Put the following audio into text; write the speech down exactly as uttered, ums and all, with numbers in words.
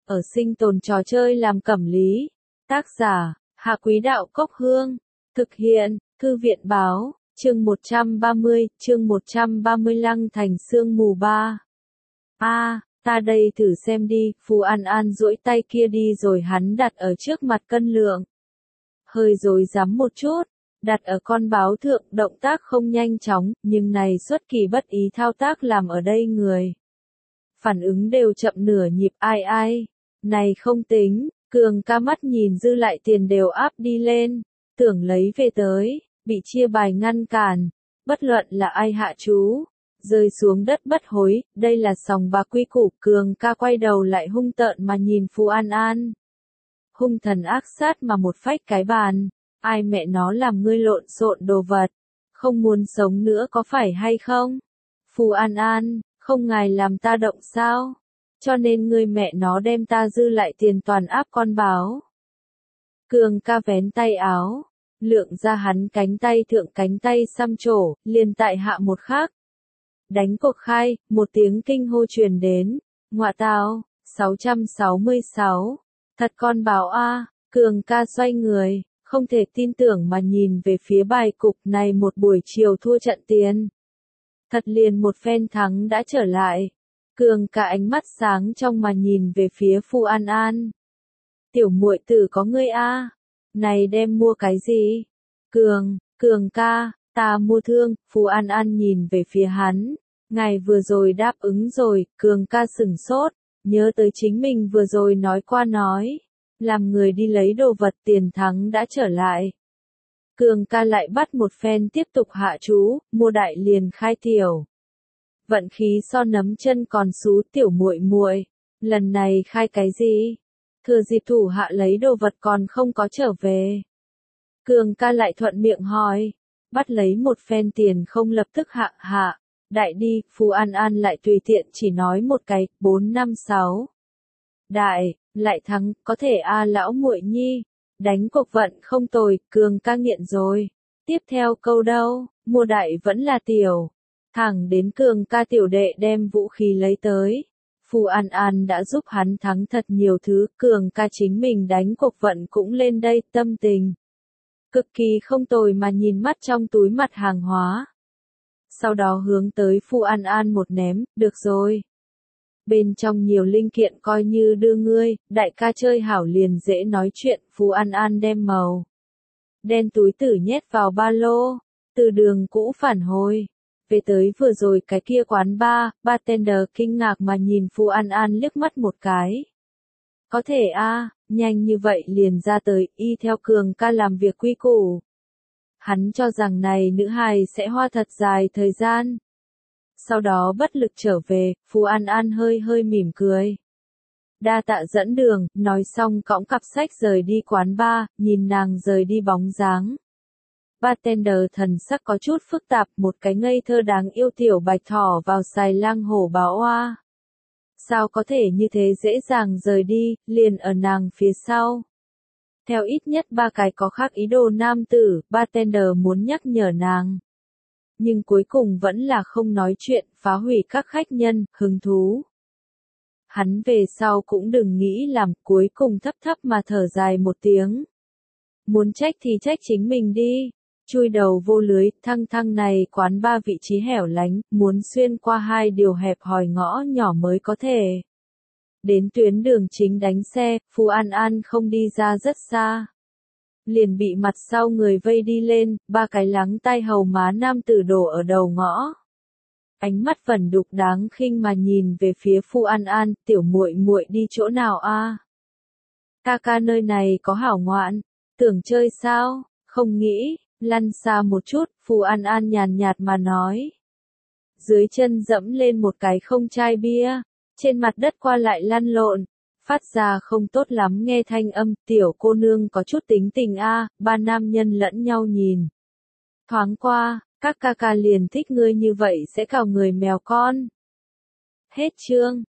ở sinh tồn trò chơi làm cẩm lý. Tác giả, Hạ Quý Đạo Cốc Hương. Thực hiện, Thư viện Báo, chương một trăm ba mươi, chương một trăm ba mươi Lăng Thành Sương Mù ba. A, à, ta đây thử xem đi, Phù An An duỗi tay kia đi rồi hắn đặt ở trước mặt cân lượng. Hơi rối rắm một chút, đặt ở con báo thượng, động tác không nhanh chóng, nhưng này xuất kỳ bất ý thao tác làm ở đây người. Phản ứng đều chậm nửa nhịp, ai ai, này không tính, Cường ca mắt nhìn dư lại tiền đều áp đi lên, tưởng lấy về tới, bị chia bài ngăn cản, bất luận là ai hạ chú, rơi xuống đất bất hối, đây là sòng bạc quy củ. Cường ca quay đầu lại hung tợn mà nhìn Phù An An. Hung thần ác sát mà một phách cái bàn, ai mẹ nó làm ngươi lộn xộn đồ vật, không muốn sống nữa có phải hay không? Phù An An, không ngài làm ta động sao? Cho nên ngươi mẹ nó đem ta dư lại tiền toàn áp con báo. Cường ca vén tay áo, lượng ra hắn cánh tay thượng cánh tay xăm trổ, liền tại hạ một khắc. Đánh cuộc khai, một tiếng kinh hô truyền đến, ngọa tao, sáu trăm sáu mươi sáu, thật con báo a. Cường ca xoay người, không thể tin tưởng mà nhìn về phía bài cục này, một buổi chiều thua trận tiền. Thật liền một phen thắng đã trở lại. Cường ca ánh mắt sáng trong mà nhìn về phía Phù An An. Tiểu muội tử có ngươi a, này đem mua cái gì? Cường, Cường ca, ta mua thương. Phù An An nhìn về phía hắn. Ngài vừa rồi đáp ứng rồi. Cường ca sửng sốt, nhớ tới chính mình vừa rồi nói qua nói. Làm người đi lấy đồ vật, tiền thắng đã trở lại. Cường ca lại bắt một phen tiếp tục hạ chú, mua đại liền khai tiểu. Vận khí so nấm chân còn xú. Tiểu muội muội, lần này khai cái gì? Thừa dịp thủ hạ lấy đồ vật còn không có trở về. Cường ca lại thuận miệng hỏi, bắt lấy một phen tiền không lập tức hạ hạ, đại đi. Phù An An lại tùy tiện chỉ nói một cái, bốn năm sáu. Đại, lại thắng, có thể a lão muội nhi, đánh cuộc vận không tồi. Cường ca nghiện rồi. Tiếp theo câu đâu, mua đại vẫn là tiểu. Thẳng đến Cường ca tiểu đệ đem vũ khí lấy tới. Phù An An đã giúp hắn thắng thật nhiều thứ. Cường ca chính mình đánh cuộc vận cũng lên đây, tâm tình cực kỳ không tồi mà nhìn mắt trong túi mặt hàng hóa. Sau đó hướng tới Phù An An một ném, được rồi. Bên trong nhiều linh kiện coi như đưa ngươi, đại ca chơi hảo liền dễ nói chuyện. Phù An An đem màu đen túi tử nhét vào ba lô, từ đường cũ phản hồi. Về tới vừa rồi cái kia quán bar, bartender kinh ngạc mà nhìn Phù An An liếc mắt một cái. Có thể a, nhanh như vậy liền ra tới, y theo Cường ca làm việc quy củ. Hắn cho rằng này nữ hài sẽ hoa thật dài thời gian. Sau đó bất lực trở về, Phù An An hơi hơi mỉm cười. Đa tạ dẫn đường, nói xong cõng cặp sách rời đi quán bar, nhìn nàng rời đi bóng dáng. Bartender thần sắc có chút phức tạp, một cái ngây thơ đáng yêu tiểu bạch thỏ vào xài lang hổ báo oa. Sao có thể như thế dễ dàng rời đi, liền ở nàng phía sau. Theo ít nhất ba cái có khác ý đồ nam tử, bartender muốn nhắc nhở nàng. Nhưng cuối cùng vẫn là không nói chuyện, phá hủy các khách nhân, hứng thú. Hắn về sau cũng đừng nghĩ làm, cuối cùng thấp thấp mà thở dài một tiếng. Muốn trách thì trách chính mình đi. Chui đầu vô lưới, thăng thăng này quán ba vị trí hẻo lánh, muốn xuyên qua hai điều hẹp hòi ngõ nhỏ mới có thể. Đến tuyến đường chính đánh xe, Phù An An không đi ra rất xa. Liền bị mặt sau người vây đi lên, ba cái lắng tai hầu má nam tử đổ ở đầu ngõ. Ánh mắt vẩn đục đáng khinh mà nhìn về phía Phù An An, tiểu muội muội đi chỗ nào a? Ca ca nơi này có hảo ngoạn, tưởng chơi sao? Không nghĩ. Lăn xa một chút, Phù An An nhàn nhạt mà nói. Dưới chân dẫm lên một cái không chai bia, trên mặt đất qua lại lăn lộn, phát ra không tốt lắm nghe thanh âm. Tiểu cô nương có chút tính tình a. Ba nam nhân lẫn nhau nhìn. Thoáng qua, các ca ca liền thích ngươi như vậy sẽ cào người mèo con. Hết chương.